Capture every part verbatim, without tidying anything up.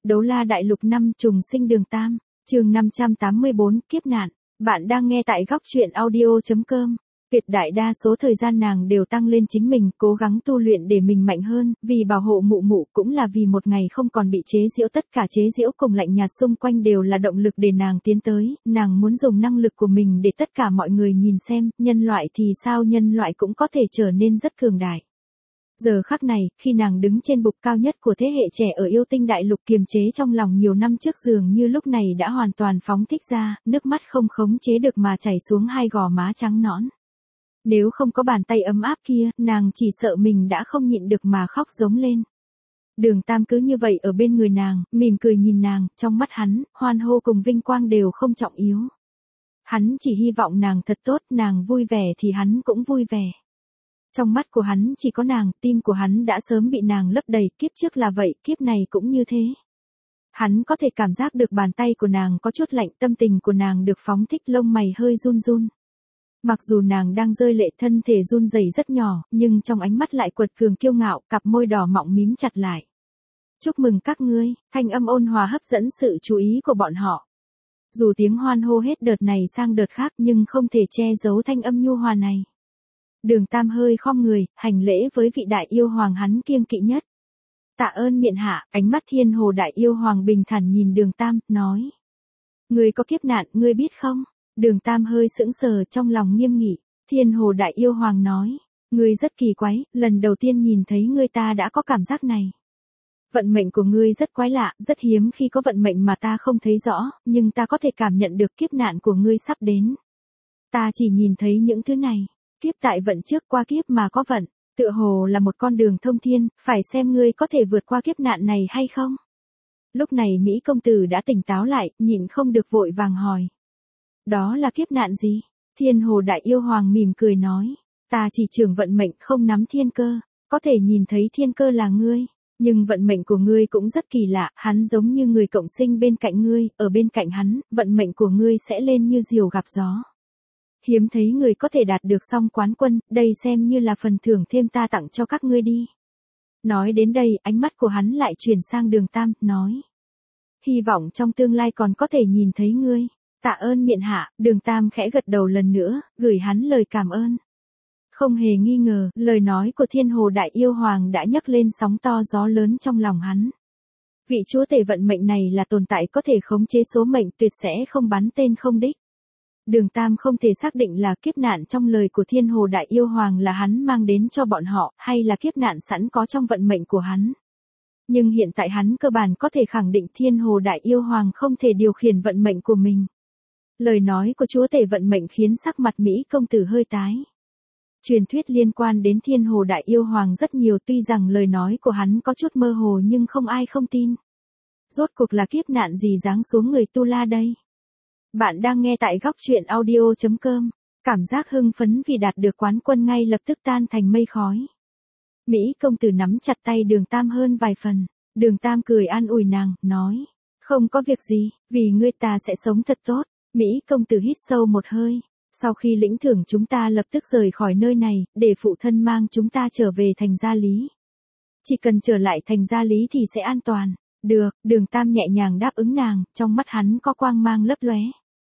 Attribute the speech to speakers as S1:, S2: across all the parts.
S1: Đấu La Đại Lục năm trùng sinh Đường Tam, chương năm trăm tám mươi bốn, kiếp nạn. Bạn đang nghe tại góc truyện audio chấm com. Tuyệt đại đa số thời gian nàng đều tăng lên chính mình, cố gắng tu luyện để mình mạnh hơn, vì bảo hộ mụ mụ cũng là vì một ngày không còn bị chế giễu. Tất cả chế giễu cùng lạnh nhạt xung quanh đều là động lực để nàng tiến tới, nàng muốn dùng năng lực của mình để tất cả mọi người nhìn xem, nhân loại thì sao, nhân loại cũng có thể trở nên rất cường đại. Giờ khắc này, khi nàng đứng trên bục cao nhất của thế hệ trẻ ở yêu tinh đại lục, kiềm chế trong lòng nhiều năm trước dường như lúc này đã hoàn toàn phóng thích ra, nước mắt không khống chế được mà chảy xuống hai gò má trắng nõn. Nếu không có bàn tay ấm áp kia, nàng chỉ sợ mình đã không nhịn được mà khóc giống lên. Đường Tam cứ như vậy ở bên người nàng, mỉm cười nhìn nàng, trong mắt hắn, hoan hô cùng vinh quang đều không trọng yếu. Hắn chỉ hy vọng nàng thật tốt, nàng vui vẻ thì hắn cũng vui vẻ. Trong mắt của hắn chỉ có nàng, tim của hắn đã sớm bị nàng lấp đầy, kiếp trước là vậy, kiếp này cũng như thế. Hắn có thể cảm giác được bàn tay của nàng có chút lạnh, tâm tình của nàng được phóng thích, lông mày hơi run run. Mặc dù nàng đang rơi lệ, thân thể run rẩy rất nhỏ, nhưng trong ánh mắt lại quật cường kiêu ngạo, cặp môi đỏ mọng mím chặt lại. Chúc mừng các ngươi, thanh âm ôn hòa hấp dẫn sự chú ý của bọn họ. Dù tiếng hoan hô hết đợt này sang đợt khác nhưng không thể che giấu thanh âm nhu hòa này. Đường Tam hơi khom người, hành lễ với vị đại yêu hoàng hắn kiêng kỵ nhất. Tạ ơn miện hạ, ánh mắt Thiên Hồ đại yêu hoàng bình thản nhìn Đường Tam, nói. Ngươi có kiếp nạn, ngươi biết không? Đường Tam hơi sững sờ, trong lòng nghiêm nghị. Thiên Hồ đại yêu hoàng nói. Ngươi rất kỳ quái, lần đầu tiên nhìn thấy ngươi ta đã có cảm giác này. Vận mệnh của ngươi rất quái lạ, rất hiếm khi có vận mệnh mà ta không thấy rõ, nhưng ta có thể cảm nhận được kiếp nạn của ngươi sắp đến. Ta chỉ nhìn thấy những thứ này. Kiếp tại vận trước qua kiếp mà có vận, tựa hồ là một con đường thông thiên, phải xem ngươi có thể vượt qua kiếp nạn này hay không. Lúc này Mỹ công tử đã tỉnh táo lại, nhịn không được vội vàng hỏi. Đó là kiếp nạn gì? Thiên Hồ đại yêu hoàng mỉm cười nói. Ta chỉ trưởng vận mệnh, không nắm thiên cơ, có thể nhìn thấy thiên cơ là ngươi. Nhưng vận mệnh của ngươi cũng rất kỳ lạ, hắn giống như người cộng sinh bên cạnh ngươi, ở bên cạnh hắn, vận mệnh của ngươi sẽ lên như diều gặp gió. Hiếm thấy người có thể đạt được song quán quân, đây xem như là phần thưởng thêm ta tặng cho các ngươi đi. Nói đến đây, ánh mắt của hắn lại chuyển sang Đường Tam, nói. Hy vọng trong tương lai còn có thể nhìn thấy ngươi. Tạ ơn miện hạ, Đường Tam khẽ gật đầu lần nữa, gửi hắn lời cảm ơn. Không hề nghi ngờ, lời nói của Thiên Hồ đại yêu hoàng đã nhấc lên sóng to gió lớn trong lòng hắn. Vị chúa tể vận mệnh này là tồn tại có thể khống chế số mệnh, tuyệt sẽ không bắn tên không đích. Đường Tam không thể xác định là kiếp nạn trong lời của Thiên Hồ đại yêu hoàng là hắn mang đến cho bọn họ, hay là kiếp nạn sẵn có trong vận mệnh của hắn. Nhưng hiện tại hắn cơ bản có thể khẳng định Thiên Hồ đại yêu hoàng không thể điều khiển vận mệnh của mình. Lời nói của chúa tể vận mệnh khiến sắc mặt Mỹ công tử hơi tái. Truyền thuyết liên quan đến Thiên Hồ đại yêu hoàng rất nhiều, tuy rằng lời nói của hắn có chút mơ hồ nhưng không ai không tin. Rốt cuộc là kiếp nạn gì giáng xuống người Tu La đây? Bạn đang nghe tại góc truyện audio chấm com. Cảm giác hưng phấn vì đạt được quán quân ngay lập tức tan thành mây khói. Mỹ công tử nắm chặt tay Đường Tam hơn vài phần. Đường Tam cười an ủi nàng, nói. Không có việc gì, vì ngươi ta sẽ sống thật tốt. Mỹ công tử hít sâu một hơi. Sau khi lĩnh thưởng chúng ta lập tức rời khỏi nơi này, để phụ thân mang chúng ta trở về thành Gia Lý. Chỉ cần trở lại thành Gia Lý thì sẽ an toàn. Được, Đường Tam nhẹ nhàng đáp ứng nàng, trong mắt hắn có quang mang lấp lóe.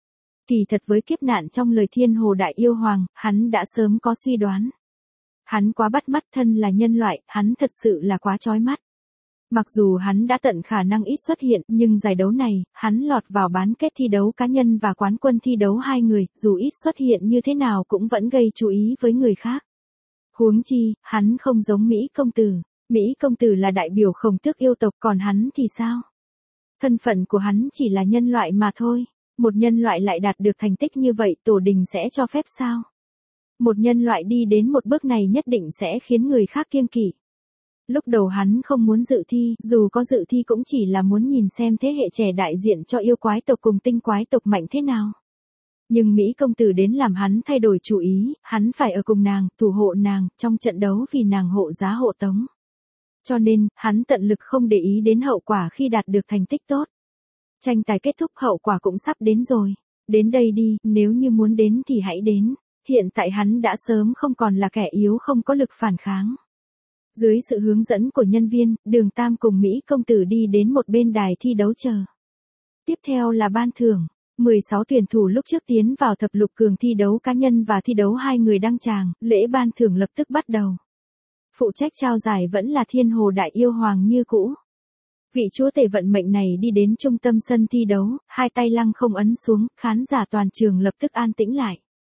S1: Kỳ thật với kiếp nạn trong lời Thiên Hồ đại yêu hoàng, hắn đã sớm có suy đoán. Hắn quá bắt mắt, thân là nhân loại, hắn thật sự là quá chói mắt. Mặc dù hắn đã tận khả năng ít xuất hiện, nhưng giải đấu này, hắn lọt vào bán kết thi đấu cá nhân và quán quân thi đấu hai người, dù ít xuất hiện như thế nào cũng vẫn gây chú ý với người khác. Huống chi, hắn không giống Mỹ công tử. Mỹ công tử là đại biểu Khổng Tước yêu tộc, còn hắn thì sao? Thân phận của hắn chỉ là nhân loại mà thôi. Một nhân loại lại đạt được thành tích như vậy, tổ đình sẽ cho phép sao? Một nhân loại đi đến một bước này nhất định sẽ khiến người khác kiêng kỵ. Lúc đầu hắn không muốn dự thi, dù có dự thi cũng chỉ là muốn nhìn xem thế hệ trẻ đại diện cho yêu quái tộc cùng tinh quái tộc mạnh thế nào. Nhưng Mỹ công tử đến làm hắn thay đổi chủ ý, hắn phải ở cùng nàng, thủ hộ nàng, trong trận đấu vì nàng hộ giá hộ tống. Cho nên, hắn tận lực không để ý đến hậu quả khi đạt được thành tích tốt. Tranh tài kết thúc, hậu quả cũng sắp đến rồi. Đến đây đi, nếu như muốn đến thì hãy đến. Hiện tại hắn đã sớm không còn là kẻ yếu không có lực phản kháng. Dưới sự hướng dẫn của nhân viên, Đường Tam cùng Mỹ công tử đi đến một bên đài thi đấu chờ. Tiếp theo là ban thưởng. mười sáu tuyển thủ lúc trước tiến vào thập lục cường thi đấu cá nhân và thi đấu hai người đăng tràng, lễ ban thưởng lập tức bắt đầu. Phụ trách trao giải vẫn là Thiên Hồ Đại Yêu Hoàng như cũ. Vị chúa tể vận mệnh này đi đến trung tâm sân thi đấu, hai tay lăng không ấn xuống, khán giả toàn trường lập tức an tĩnh lại.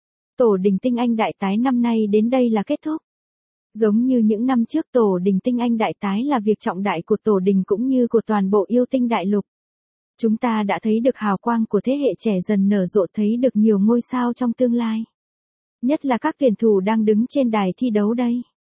S1: Tổ đình Tinh Anh Đại Tái năm nay đến đây là kết thúc. Giống như những năm trước, tổ đình Tinh Anh Đại Tái là việc trọng đại của tổ đình cũng như của toàn bộ yêu tinh đại lục. Chúng ta đã thấy được hào quang của thế hệ trẻ dần nở rộ, thấy được nhiều ngôi sao trong tương lai. Nhất là các tuyển thủ đang đứng trên đài thi đấu đây.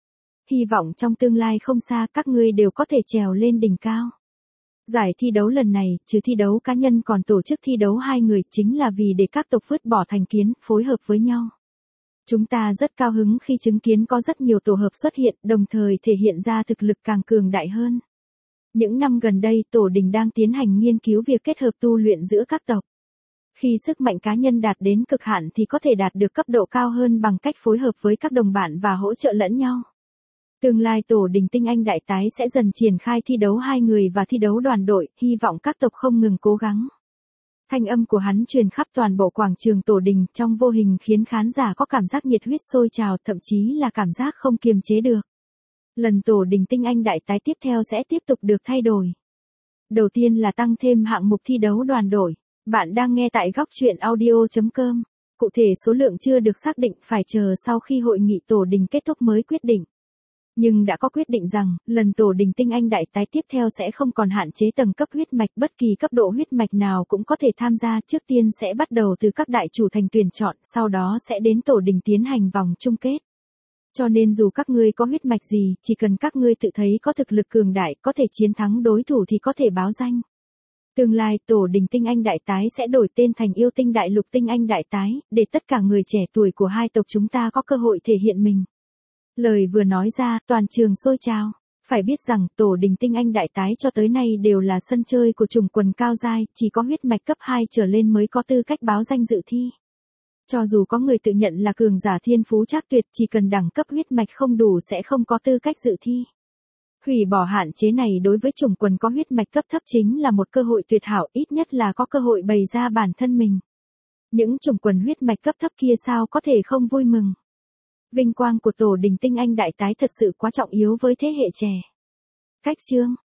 S1: Hy vọng trong tương lai không xa các ngươi đều có thể trèo lên đỉnh cao. Giải thi đấu lần này, trừ thi đấu cá nhân còn tổ chức thi đấu hai người chính là vì để các tộc vứt bỏ thành kiến, phối hợp với nhau. Chúng ta rất cao hứng khi chứng kiến có rất nhiều tổ hợp xuất hiện, đồng thời thể hiện ra thực lực càng cường đại hơn. Những năm gần đây, tổ đình đang tiến hành nghiên cứu việc kết hợp tu luyện giữa các tộc. Khi sức mạnh cá nhân đạt đến cực hạn thì có thể đạt được cấp độ cao hơn bằng cách phối hợp với các đồng bạn và hỗ trợ lẫn nhau. Tương lai tổ đình Tinh Anh Đại Tái sẽ dần triển khai thi đấu hai người và thi đấu đoàn đội, hy vọng các tộc không ngừng cố gắng. Thanh âm của hắn truyền khắp toàn bộ quảng trường tổ đình, trong vô hình khiến khán giả có cảm giác nhiệt huyết sôi trào, thậm chí là cảm giác không kiềm chế được. Lần tổ đình Tinh Anh Đại Tái tiếp theo sẽ tiếp tục được thay đổi. Đầu tiên là tăng thêm hạng mục thi đấu đoàn đội. Bạn đang nghe tại góc truyện audio chấm com. Cụ thể số lượng chưa được xác định, phải chờ sau khi hội nghị tổ đình kết thúc mới quyết định. Nhưng đã có quyết định rằng, lần tổ đình Tinh Anh Đại Tái tiếp theo sẽ không còn hạn chế tầng cấp huyết mạch, bất kỳ cấp độ huyết mạch nào cũng có thể tham gia, trước tiên sẽ bắt đầu từ các đại chủ thành tuyển chọn, sau đó sẽ đến tổ đình tiến hành vòng chung kết. Cho nên dù các ngươi có huyết mạch gì, chỉ cần các ngươi tự thấy có thực lực cường đại, có thể chiến thắng đối thủ thì có thể báo danh. Tương lai, tổ đình Tinh Anh Đại Tái sẽ đổi tên thành Yêu Tinh Đại Lục Tinh Anh Đại Tái, để tất cả người trẻ tuổi của hai tộc chúng ta có cơ hội thể hiện mình. Lời vừa nói ra, toàn trường sôi trào. Phải biết rằng, tổ đình Tinh Anh Đại Tái cho tới nay đều là sân chơi của chủng quần cao giai, chỉ có huyết mạch cấp hai trở lên mới có tư cách báo danh dự thi. Cho dù có người tự nhận là cường giả thiên phú trác tuyệt, chỉ cần đẳng cấp huyết mạch không đủ sẽ không có tư cách dự thi. Hủy bỏ hạn chế này đối với chủng quần có huyết mạch cấp thấp chính là một cơ hội tuyệt hảo, ít nhất là có cơ hội bày ra bản thân mình. Những chủng quần huyết mạch cấp thấp kia sao có thể không vui mừng. Vinh quang của tổ đình Tinh Anh Đại Tái thật sự quá trọng yếu với thế hệ trẻ. Cách chương